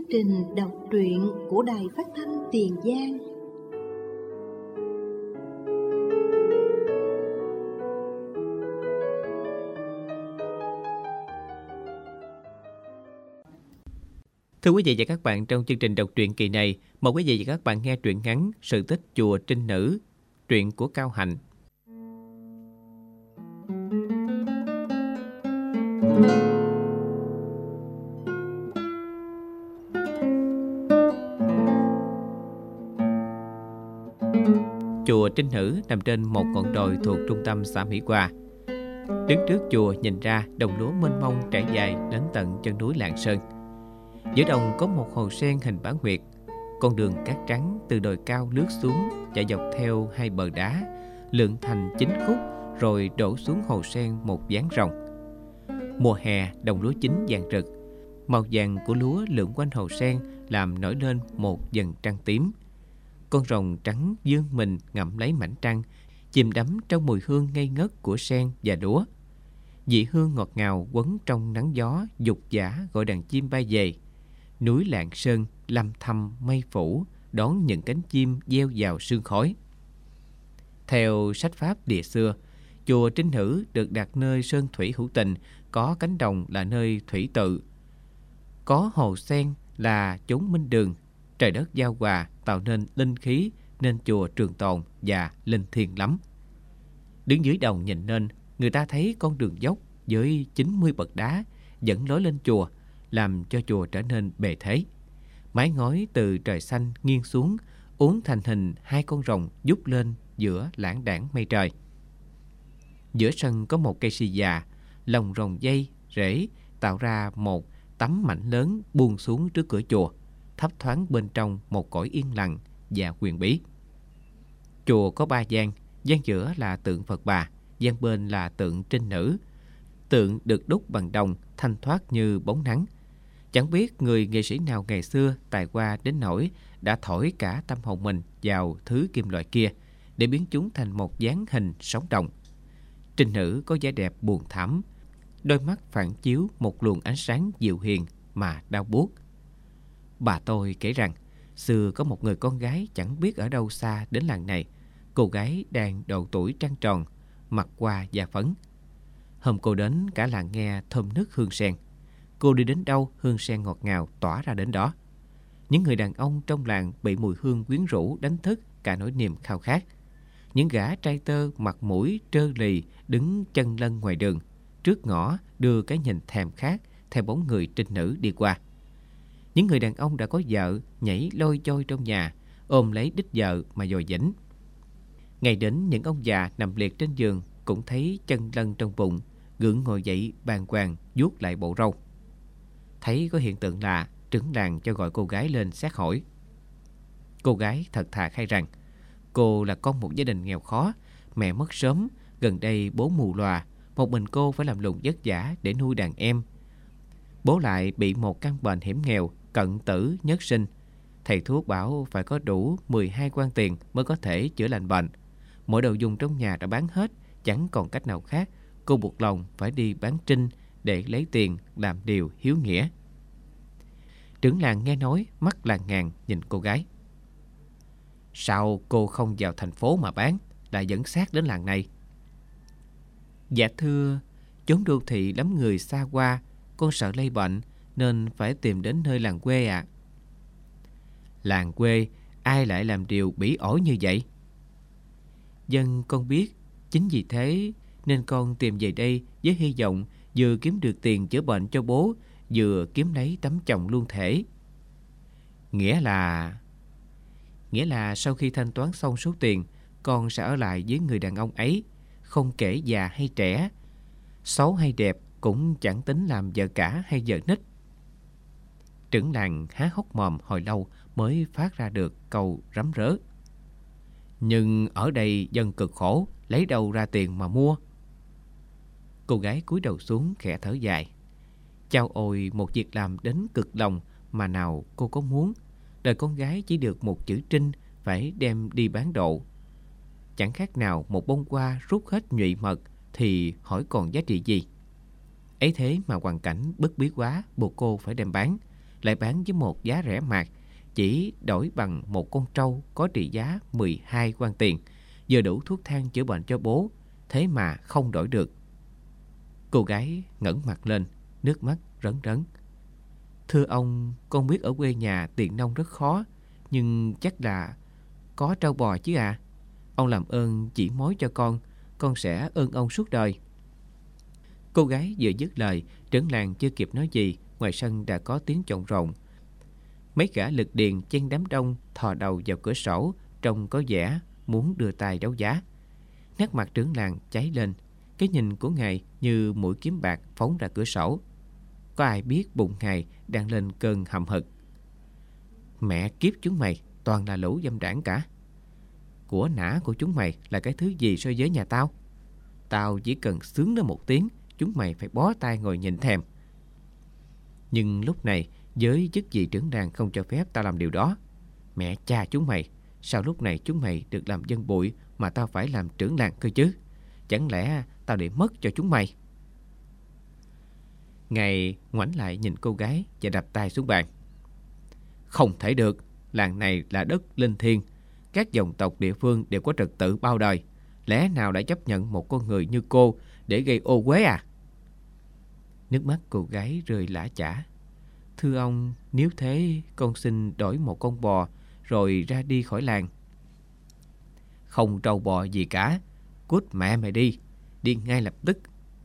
trình đọc truyện của Đài Phát thanh Tiền Giang. Thưa quý vị và các bạn, trong chương trình đọc truyện kỳ này, mời quý vị và các bạn nghe truyện ngắn Sự tích chùa Trinh Nữ, truyện của Cao Hạnh. Chùa Trinh Nữ nằm trên một ngọn đồi thuộc trung tâm xã Mỹ Hòa. Đứng trước chùa nhìn ra, đồng lúa mênh mông trải dài đến tận chân núi Lạng Sơn. Giữa đồng có một hồ sen hình bán nguyệt. Con đường cát trắng từ đồi cao lướt xuống, chạy dọc theo hai bờ đá, lượn thành 9 khúc, rồi đổ xuống hồ sen một dáng rồng. Mùa hè, đồng lúa chín vàng rực, màu vàng của lúa lượn quanh hồ sen làm nổi lên một vầng trăng tím. Con rồng trắng vươn mình ngậm lấy mảnh trăng, chìm đắm trong mùi hương ngây ngất của sen và lúa. Vị hương ngọt ngào quấn trong nắng gió dục dã gọi đàn chim bay về. Núi Lạng Sơn lâm thâm mây phủ, đón những cánh chim gieo vào sương khói. Theo sách pháp địa xưa, chùa Trinh Nữ được đặt nơi sơn thủy hữu tình, có cánh đồng là nơi thủy tự, có hồ sen là chốn minh đường, trời đất giao hòa tạo nên linh khí, nên chùa trường tồn và linh thiêng lắm. Đứng dưới đồng nhìn lên, người ta thấy con đường dốc với 90 bậc đá dẫn lối lên chùa, làm cho chùa trở nên bề thế. Mái ngói từ trời xanh nghiêng xuống, uốn thành hình hai con rồng vút lên giữa lãng đãng mây trời. Giữa sân có một cây si già, lồng rồng dây, rễ tạo ra một tấm mảnh lớn buông xuống trước cửa chùa, thấp thoáng bên trong một cõi yên lặng và huyền bí. Chùa có 3 gian, gian giữa là tượng Phật Bà, gian bên là tượng Trinh Nữ. Tượng được đúc bằng đồng, thanh thoát như bóng nắng. Chẳng biết người nghệ sĩ nào ngày xưa tài hoa đến nỗi đã thổi cả tâm hồn mình vào thứ kim loại kia để biến chúng thành một dáng hình sống động. Trinh Nữ có vẻ đẹp buồn thảm, đôi mắt phản chiếu một luồng ánh sáng dịu hiền mà đau buốt. Bà tôi kể rằng xưa có một người con gái chẳng biết ở đâu xa đến làng này. Cô gái đang độ tuổi trăng tròn, mặt hoa da phấn. Hôm cô đến, cả làng nghe thơm nức hương sen. Cô đi đến đâu, hương sen ngọt ngào tỏa ra đến đó. Những người đàn ông trong làng bị mùi hương quyến rũ đánh thức cả nỗi niềm khao khát. Những gã trai tơ mặt mũi trơ lì đứng chân lân ngoài đường, trước ngõ đưa cái nhìn thèm khát theo bóng người Trinh Nữ đi qua. Những người đàn ông đã có vợ nhảy lôi choi trong nhà, ôm lấy đít vợ mà dòi dĩnh. Ngày đến, những ông già nằm liệt trên giường cũng thấy chân lân trong bụng, gượng ngồi dậy bàng hoàng vuốt lại bộ râu. Thấy có hiện tượng lạ, trưởng làng cho gọi cô gái lên xét hỏi. Cô gái thật thà khai rằng cô là con một gia đình nghèo khó, mẹ mất sớm, gần đây bố mù lòa, một mình cô phải làm lụng vất vả để nuôi đàn em. Bố lại bị một căn bệnh hiểm nghèo, cận tử nhất sinh. Thầy thuốc bảo phải có đủ 12 quan tiền mới có thể chữa lành bệnh. Mọi đồ dùng trong nhà đã bán hết, chẳng còn cách nào khác. Cô buộc lòng phải đi bán trinh để lấy tiền làm điều hiếu nghĩa. Trưởng làng nghe nói, mắt làng ngàn nhìn cô gái. Sao cô không vào thành phố mà bán, lại dẫn xác đến làng này? Dạ thưa, chốn đô thị lắm người xa qua, con sợ lây bệnh nên phải tìm đến nơi làng quê ạ. Làng quê, ai lại làm điều bỉ ổi như vậy? Dân con biết, chính vì thế nên con tìm về đây với hy vọng vừa kiếm được tiền chữa bệnh cho bố, vừa kiếm lấy tấm chồng luôn thể. Nghĩa là sau khi thanh toán xong số tiền, con sẽ ở lại với người đàn ông ấy, không kể già hay trẻ, xấu hay đẹp cũng chẳng tính làm vợ cả hay vợ nít. Trưởng làng há hốc mồm hồi lâu mới phát ra được câu rắm rớ. Nhưng ở đây dân cực khổ, lấy đâu ra tiền mà mua? Cô gái cúi đầu xuống khẽ thở dài. Chao ôi, một việc làm đến cực lòng mà nào cô có muốn. Đời con gái chỉ được một chữ Trinh, phải đem đi bán độ. Chẳng khác nào một bông hoa rút hết nhụy mật thì hỏi còn giá trị gì. Ấy thế mà hoàn cảnh bất bí quá buộc cô phải đem bán. lại bán với một giá rẻ mạt, chỉ đổi bằng một con trâu có trị giá 12 quan tiền, vừa đủ thuốc thang chữa bệnh cho bố, thế mà không đổi được. Cô gái ngẩng mặt lên, nước mắt rấn rấn. Thưa ông, con biết ở quê nhà tiền nông rất khó, nhưng chắc là có trâu bò chứ ạ. Ông làm ơn chỉ mối cho con sẽ ơn ông suốt đời. Cô gái vừa dứt lời, trưởng làng chưa kịp nói gì, ngoài sân đã có tiếng chộn rộn. Mấy gã lực điền chen đám đông thò đầu vào cửa sổ, trông có vẻ muốn đưa tay đấu giá. Nét mặt trưởng làng cháy lên, cái nhìn của ngài như mũi kiếm bạc phóng ra cửa sổ. Có ai biết bụng ngài đang lên cơn hậm hực. Mẹ kiếp chúng mày, toàn là lũ dâm đảng cả. Của nã của chúng mày là cái thứ gì so với nhà tao? Tao chỉ cần xướng nó một tiếng, chúng mày phải bó tay ngồi nhìn thèm. Nhưng lúc này với chức vị trưởng làng không cho phép tao làm điều đó. Mẹ cha chúng mày, sao lúc này chúng mày được làm dân bụi mà tao phải làm trưởng làng cơ chứ? Chẳng lẽ tao để mất cho chúng mày? Ngài ngoảnh lại nhìn cô gái và đập tay xuống bàn. Không thể được, làng này là đất linh thiêng, các dòng tộc địa phương đều có trật tự bao đời. Lẽ nào đã chấp nhận một con người như cô để gây ô uế à? Nước mắt cô gái rơi lã chã. Thưa ông, nếu thế con xin đổi một con bò rồi ra đi khỏi làng. Không trâu bò gì cả, cút mẹ mày đi ngay lập tức.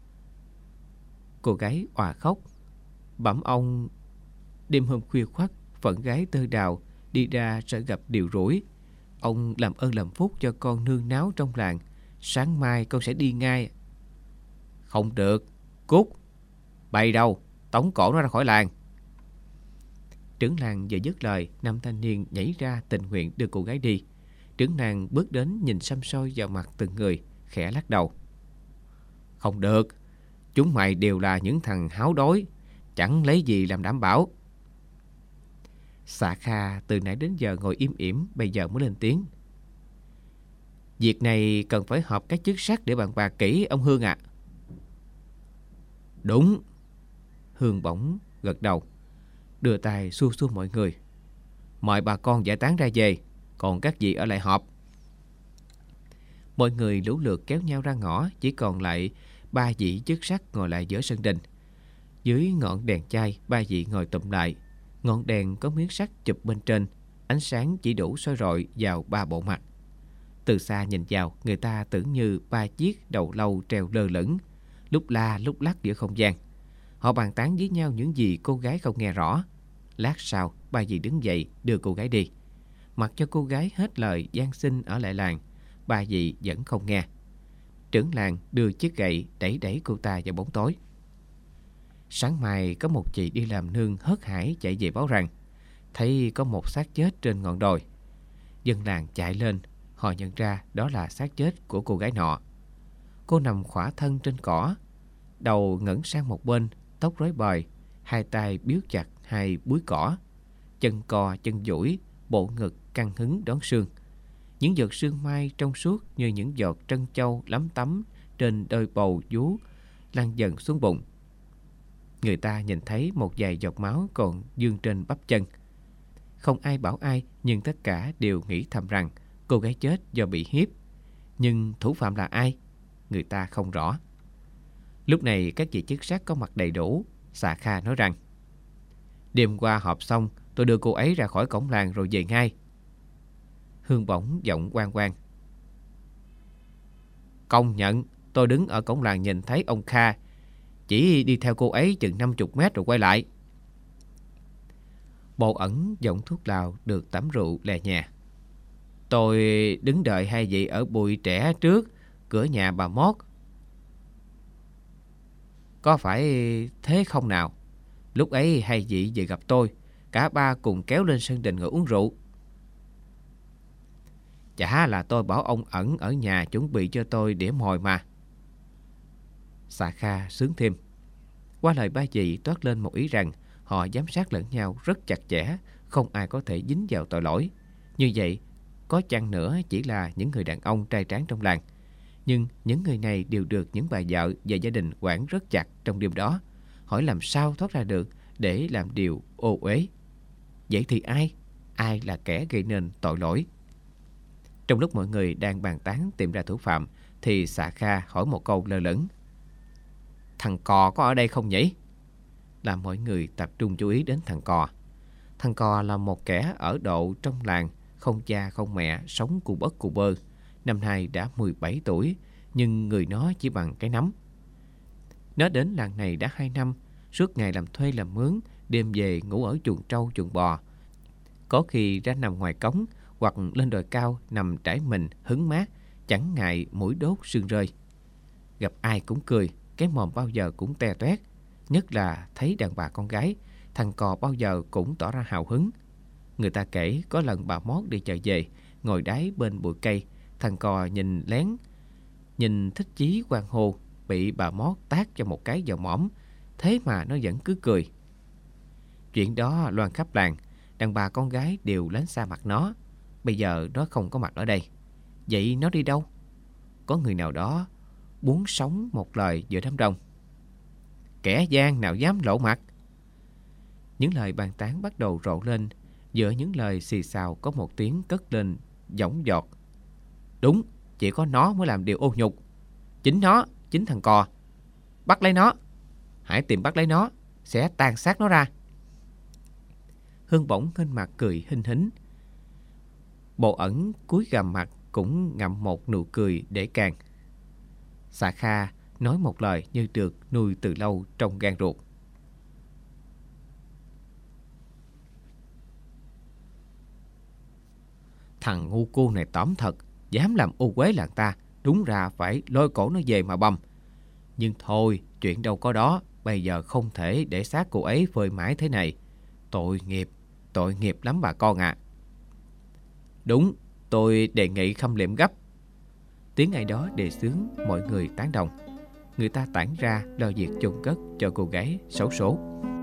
Cô gái òa khóc. Bẩm ông, đêm hôm khuya khoắt, phận gái Tơ Đào đi ra sẽ gặp điều rủi. Ông làm ơn làm phúc cho con nương náo trong làng. Sáng mai con sẽ đi ngay. Không được, cút. Bày đâu, tống cổ nó ra khỏi làng. Trưởng làng vừa dứt lời, nam thanh niên nhảy ra tình nguyện đưa cô gái đi. Trưởng làng bước đến nhìn săm soi vào mặt từng người, khẽ lắc đầu. Không được, chúng mày đều là những thằng háo đói, chẳng lấy gì làm đảm bảo. Xạ Kha từ nãy đến giờ ngồi im ỉm, bây giờ mới lên tiếng. Việc này cần phải họp các chức sắc để bàn bạc kỹ, ông Hương ạ. Đúng. Hương bỗng gật đầu, đưa tay xua xua mọi người. Mời bà con giải tán ra về, còn các vị ở lại họp. Mọi người lũ lượt kéo nhau ra ngõ, chỉ còn lại 3 vị chức sắc ngồi lại giữa sân đình. Dưới ngọn đèn chai, 3 vị ngồi tụm lại. Ngọn đèn có miếng sắt chụp bên trên, ánh sáng chỉ đủ soi rọi vào 3 bộ mặt. Từ xa nhìn vào, người ta tưởng như 3 chiếc đầu lâu treo lơ lửng, lúc la lúc lắc giữa không gian. Họ bàn tán với nhau những gì cô gái không nghe rõ. Lát sau, 3 vị đứng dậy đưa cô gái đi. Mặc cho cô gái hết lời van xin ở lại làng, 3 vị vẫn không nghe. Trưởng làng đưa chiếc gậy đẩy đẩy cô ta vào bóng tối. Sáng mai có một chị đi làm nương hớt hải chạy về báo rằng thấy có một xác chết trên ngọn đồi. Dân làng chạy lên, họ nhận ra đó là xác chết của cô gái nọ. Cô nằm khỏa thân trên cỏ, đầu ngẩng sang một bên, tóc rối bời, hai tay biếu chặt hai búi cỏ, chân co chân duỗi, bộ ngực căng hứng đón sương. Những giọt sương mai trong suốt như những giọt trân châu lấm tấm trên đôi bầu vú lan dần xuống bụng. Người ta nhìn thấy một vài giọt máu còn vương trên bắp chân. Không ai bảo ai, nhưng tất cả đều nghĩ thầm rằng cô gái chết do bị hiếp. Nhưng thủ phạm là ai? Người ta không rõ. Lúc này các vị chức sắc có mặt đầy đủ. Xạ Kha nói rằng: đêm qua họp xong, tôi đưa cô ấy ra khỏi cổng làng rồi về ngay. Hương bỗng giọng oang oang: công nhận, tôi đứng ở cổng làng nhìn thấy ông Kha chỉ đi theo cô ấy chừng 50 mét rồi quay lại. Bộ ẩn giọng thuốc lào được tẩm rượu lè nhẹ: tôi đứng đợi hai vị ở bụi trẻ trước cửa nhà bà Mót. Có phải thế không nào? Lúc ấy hai vị về gặp tôi, cả ba cùng kéo lên sân đình ngồi uống rượu. Chả là tôi bảo ông ẩn ở nhà chuẩn bị cho tôi đĩa mồi mà. Xạ Kha sướng thêm. Qua lời ba vị toát lên một ý rằng họ giám sát lẫn nhau rất chặt chẽ, không ai có thể dính vào tội lỗi. Như vậy, có chăng nữa chỉ là những người đàn ông trai tráng trong làng. Nhưng những người này đều được những bà vợ và gia đình quản rất chặt trong đêm đó. Hỏi làm sao thoát ra được để làm điều ô uế. Vậy thì ai là kẻ gây nên tội lỗi? Trong lúc mọi người đang bàn tán tìm ra thủ phạm thì Xạ Kha hỏi một câu lơ lửng: Thằng Cò có ở đây không nhỉ? Làm mọi người tập trung chú ý đến thằng Cò. Thằng Cò là một kẻ ở độ trong làng, không cha không mẹ, sống cù bấc cù bơ. Năm nay đã 17 tuổi, nhưng người nó chỉ bằng cái nắm. Nó đến làng này đã 2 năm, suốt ngày làm thuê làm mướn, đêm về ngủ ở chuồng trâu chuồng bò. Có khi ra nằm ngoài cống hoặc lên đồi cao nằm trải mình hứng mát, chẳng ngại mũi đốt sương rơi. Gặp ai cũng cười, cái mồm bao giờ cũng te toét. Nhất là thấy đàn bà con gái, thằng Cò bao giờ cũng tỏ ra hào hứng. Người ta kể có lần bà Mót đi chợ về, ngồi đáy bên bụi cây, thằng Cò nhìn lén, nhìn thích chí quan hô, bị bà Mót tát cho một cái vào mõm, thế mà nó vẫn cứ cười. Chuyện đó loan khắp làng, đàn bà con gái đều lánh xa mặt nó. Bây giờ nó không có mặt ở đây, vậy nó đi đâu? Có người nào đó buông sống một lời giữa đám đông: Kẻ gian nào dám lộ mặt? Những lời bàn tán bắt đầu rộ lên. Giữa những lời xì xào có một tiếng cất lên dõng dọt: Đúng, chỉ có nó mới làm điều ô nhục. Chính thằng Cò. Bắt lấy nó. Hãy tìm bắt lấy nó, sẽ tàn sát nó ra. Hương bỗng nghênh mặt cười hinh hính. Bộ ẩn cúi gằm mặt cũng ngậm một nụ cười để càng. Xạ Kha nói một lời như được nuôi từ lâu trong gan ruột: Thằng ngu cu này tởm thật, dám làm ô uế làng ta, đúng ra phải lôi cổ nó về mà bầm. Nhưng thôi, chuyện đâu có đó, bây giờ không thể để xác cô ấy phơi mãi thế này. Tội nghiệp lắm bà con ạ. Đúng, tôi đề nghị khâm liệm gấp. Tiếng ai đó đề xướng, mọi người tán đồng. Người ta tản ra lo việc chôn cất cho cô gái xấu số.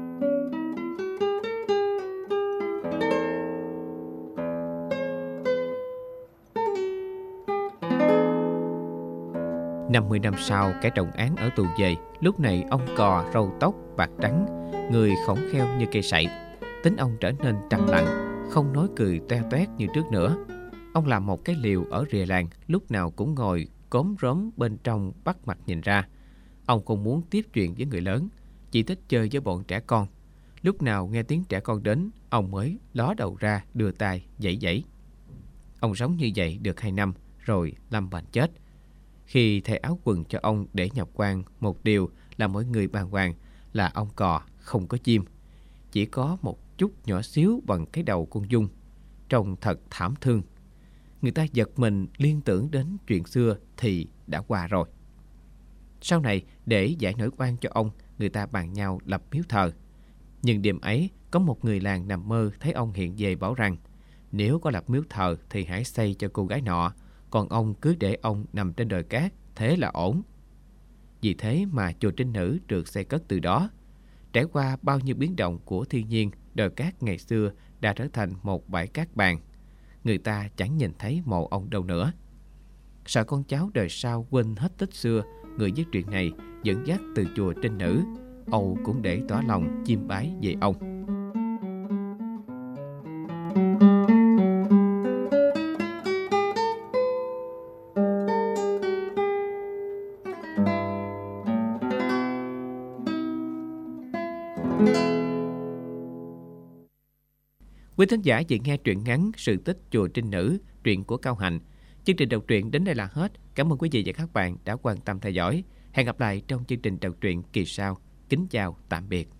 Năm 10 năm sau, kẻ trọng án ở tù về. Lúc này ông Cò râu tóc bạc trắng, người khổng kheo như cây sậy. Tính ông trở nên trầm lặng, không nói cười toe toét như trước nữa. Ông làm một cái liều ở rìa làng, lúc nào cũng ngồi cốm rốm bên trong bắt mặt nhìn ra. Ông không muốn tiếp chuyện với người lớn, chỉ thích chơi với bọn trẻ con. Lúc nào nghe tiếng trẻ con đến, ông mới ló đầu ra đưa tay giãy giãy. Ông sống như vậy được 2 năm rồi lâm bệnh chết. Khi thay áo quần cho ông để nhập quan, một điều là mọi người bàng hoàng là ông Cò không có chim, chỉ có một chút nhỏ xíu bằng cái đầu con giun, trông thật thảm thương. Người ta giật mình liên tưởng đến chuyện xưa thì đã qua rồi. Sau này, để giải nỗi oan cho ông, người ta bàn nhau lập miếu thờ. Nhưng đêm ấy, có một người làng nằm mơ thấy ông hiện về bảo rằng nếu có lập miếu thờ thì hãy xây cho cô gái nọ, còn ông cứ để ông nằm trên đồi cát, thế là ổn. Vì thế mà chùa Trinh Nữ được xây cất từ đó. Trải qua bao nhiêu biến động của thiên nhiên, đồi cát ngày xưa đã trở thành một bãi cát bàn. Người ta chẳng nhìn thấy mộ ông đâu nữa. Sợ con cháu đời sau quên hết tích xưa, người viết truyện này dẫn dắt từ chùa Trinh Nữ, Âu cũng để tỏ lòng chiêm bái về ông. Quý thính giả vừa nghe truyện ngắn Sự tích chùa Trinh Nữ, truyện của Cao Hạnh. Chương trình đọc truyện đến đây là hết. Cảm ơn quý vị và các bạn đã quan tâm theo dõi. Hẹn gặp lại trong chương trình đọc truyện kỳ sau. Kính chào, tạm biệt.